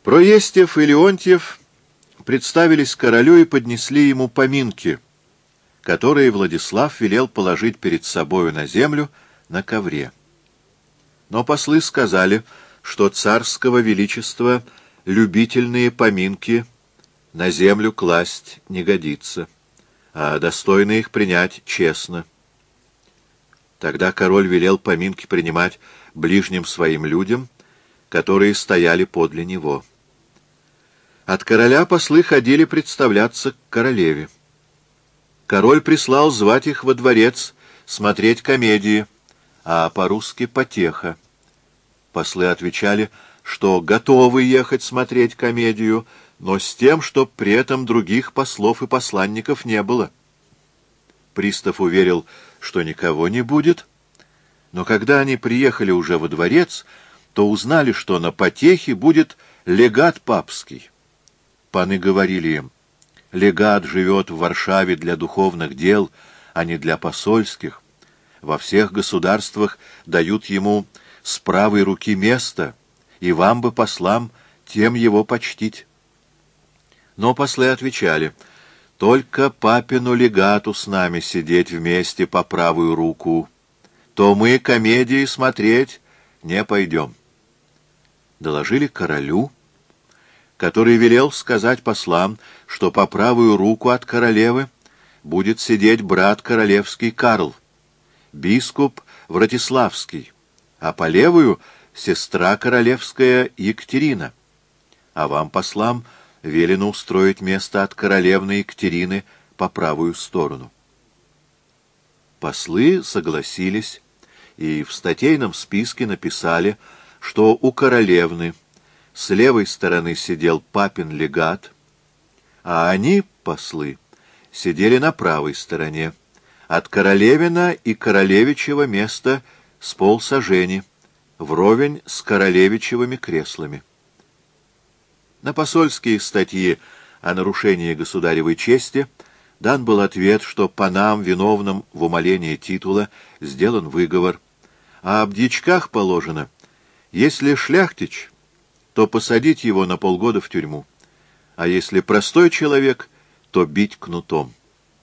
Проестев и Леонтьев представились королю и поднесли ему поминки, которые Владислав велел положить перед собою на землю на ковре. Но послы сказали, что царского величества любительные поминки на землю класть не годится, а достойно их принять честно. Тогда король велел поминки принимать ближним своим людям, которые стояли подле него. От короля послы ходили представляться к королеве. Король прислал звать их во дворец смотреть комедии, а по-русски потеха. Послы отвечали, что готовы ехать смотреть комедию, но с тем, чтоб при этом других послов и посланников не было. Пристав уверил, что никого не будет, но когда они приехали уже во дворец, то узнали, что на потехе будет легат папский. Паны говорили им: легат живет в Варшаве для духовных дел, а не для посольских. Во всех государствах дают ему с правой руки место, и вам бы, послам, тем его почтить. Но послы отвечали: только папину легату с нами сидеть вместе по правую руку, то мы комедии смотреть не пойдем. Доложили королю, который велел сказать послам, что по правую руку от королевы будет сидеть брат королевский Карл, бискуп Вратиславский, а по левую — сестра королевская Екатерина. А вам, послам, велено устроить место от королевны Екатерины по правую сторону. Послы согласились и в статейном списке написали, что у королевны с левой стороны сидел папин легат, а они, послы, сидели на правой стороне, от королевина и королевичьего места с полсажени, вровень с королевичевыми креслами. На посольские статьи о нарушении государевой чести дан был ответ, что панам, виновным в умалении титула, сделан выговор, а об дьячках положено: если шляхтич, то посадить его на полгода в тюрьму, а если простой человек, то бить кнутом.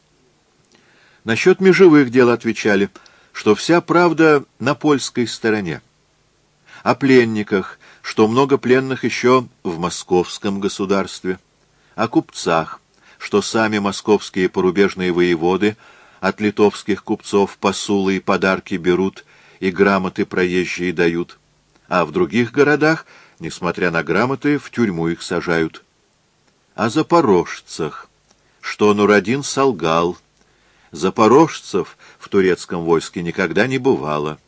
Насчет межевых дел отвечали, что вся правда на польской стороне. О пленниках, что много пленных еще в московском государстве. О купцах, что сами московские порубежные воеводы от литовских купцов посулы и подарки берут и грамоты проезжие дают, а в других городах, несмотря на грамоты, в тюрьму их сажают. О запорожцах, что Нурадин солгал. Запорожцев в турецком войске никогда не бывало.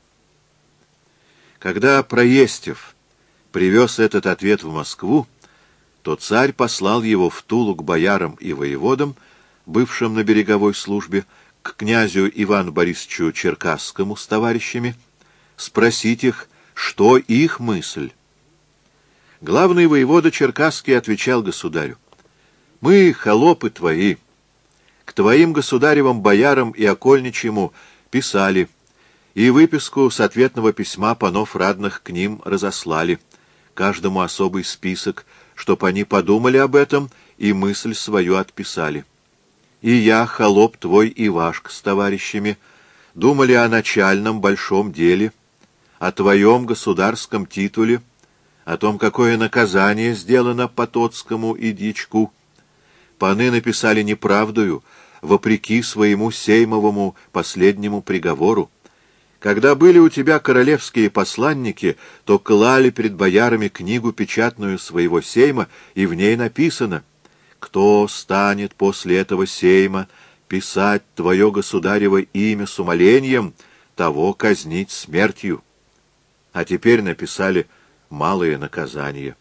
Когда Проестев привез этот ответ в Москву, то царь послал его в Тулу к боярам и воеводам, бывшим на береговой службе, к князю Ивану Борисовичу Черкасскому с товарищами, спросить их, что их мысль. Главный воевода Черкасский отвечал государю: «Мы, холопы твои, к твоим государевым боярам и окольничьему писали, и выписку с ответного письма панов радных к ним разослали, каждому особый список, чтоб они подумали об этом и мысль свою отписали. И я, холоп твой Ивашка с товарищами, думали о начальном большом деле, о твоем государском титуле, о том, какое наказание сделано Потоцкому и дьячку. Паны написали неправдою, вопреки своему сеймовому последнему приговору. Когда были у тебя королевские посланники, то клали перед боярами книгу печатную своего сейма, и в ней написано: «Кто станет после этого сейма писать твое государево имя с умолением, того казнить смертью». А теперь написали малое наказание.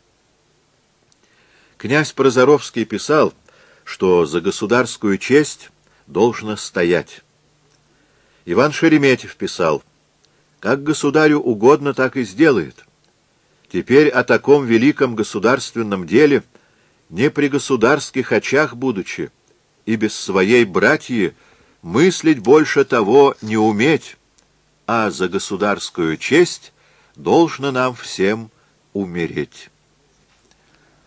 Князь Прозоровский писал, что за государскую честь должно стоять. Иван Шереметьев писал: как государю угодно, так и сделает. Теперь о таком великом государственном деле, не при государских очах будучи, и без своей братьи, мыслить больше того не уметь, а за государскую честь должно нам всем умереть.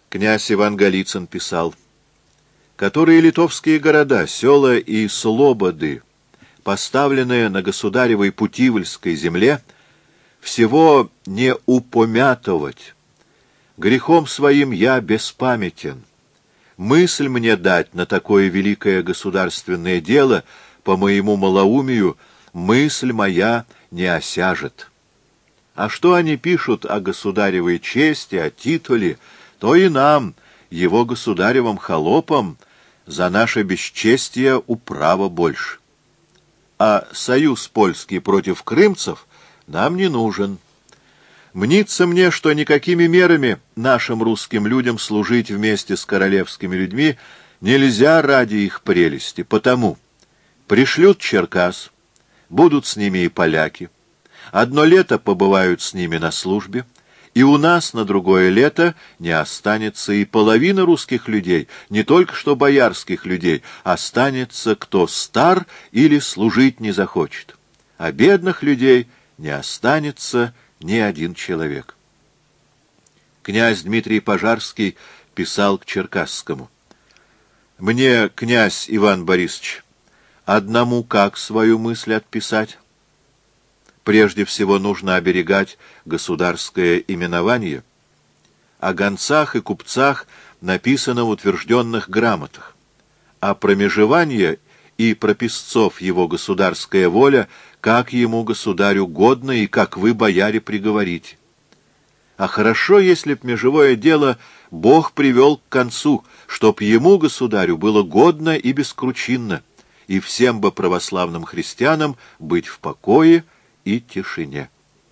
Князь Иван Голицын писал: «Которые литовские города, села и слободы, поставленные на государевой Путивльской земле, всего не упомятовать. Грехом своим я беспамятен. Мысль мне дать на такое великое государственное дело, по моему малоумию, мысль моя не осяжет. А что они пишут о государевой чести, о титуле, то и нам, его государевым холопам, за наше бесчестие управа больше. А союз польский против крымцев нам не нужен. Мнится мне, что никакими мерами нашим русским людям служить вместе с королевскими людьми нельзя ради их прелести, потому пришлют Черкас, будут с ними и поляки, одно лето побывают с ними на службе, и у нас на другое лето не останется и половины русских людей, не только что боярских людей, останется кто стар или служить не захочет, а бедных людей не останется ни один человек». Князь Дмитрий Пожарский писал к Черкасскому: «Мне, князь Иван Борисович, одному как свою мысль отписать? Прежде всего нужно оберегать государское именование. О гонцах и купцах написано в утвержденных грамотах, а про межевание и про писцов его государская воля, как ему, государю, годно и как вы, бояре, приговорите. А хорошо, если б межевое дело Бог привел к концу, чтоб ему, государю, было годно и бескручинно, и всем бы православным христианам быть в покое и тишине».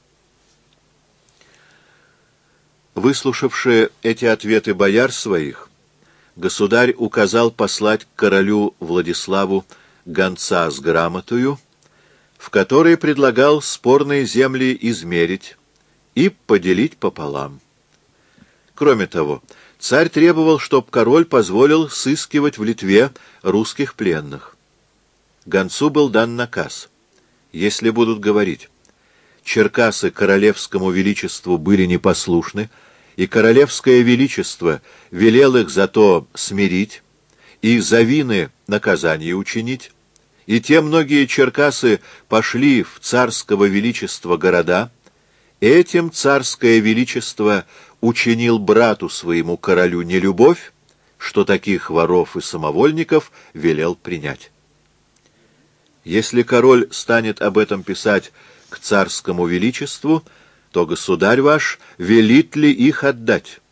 Выслушавши эти ответы бояр своих, государь указал послать к королю Владиславу гонца с грамотою, в которой предлагал спорные земли измерить и поделить пополам. Кроме того, царь требовал, чтоб король позволил сыскивать в Литве русских пленных. Гонцу был дан наказ: если будут говорить, черкасы королевскому величеству были непослушны, и королевское величество велел их зато смирить и за вины наказание учинить, и те многие черкасы пошли в царского величества города, этим царское величество учинил брату своему королю нелюбовь, что таких воров и самовольников велел принять. Если король станет об этом писать к царскому величеству, то государь ваш велит ли их отдать?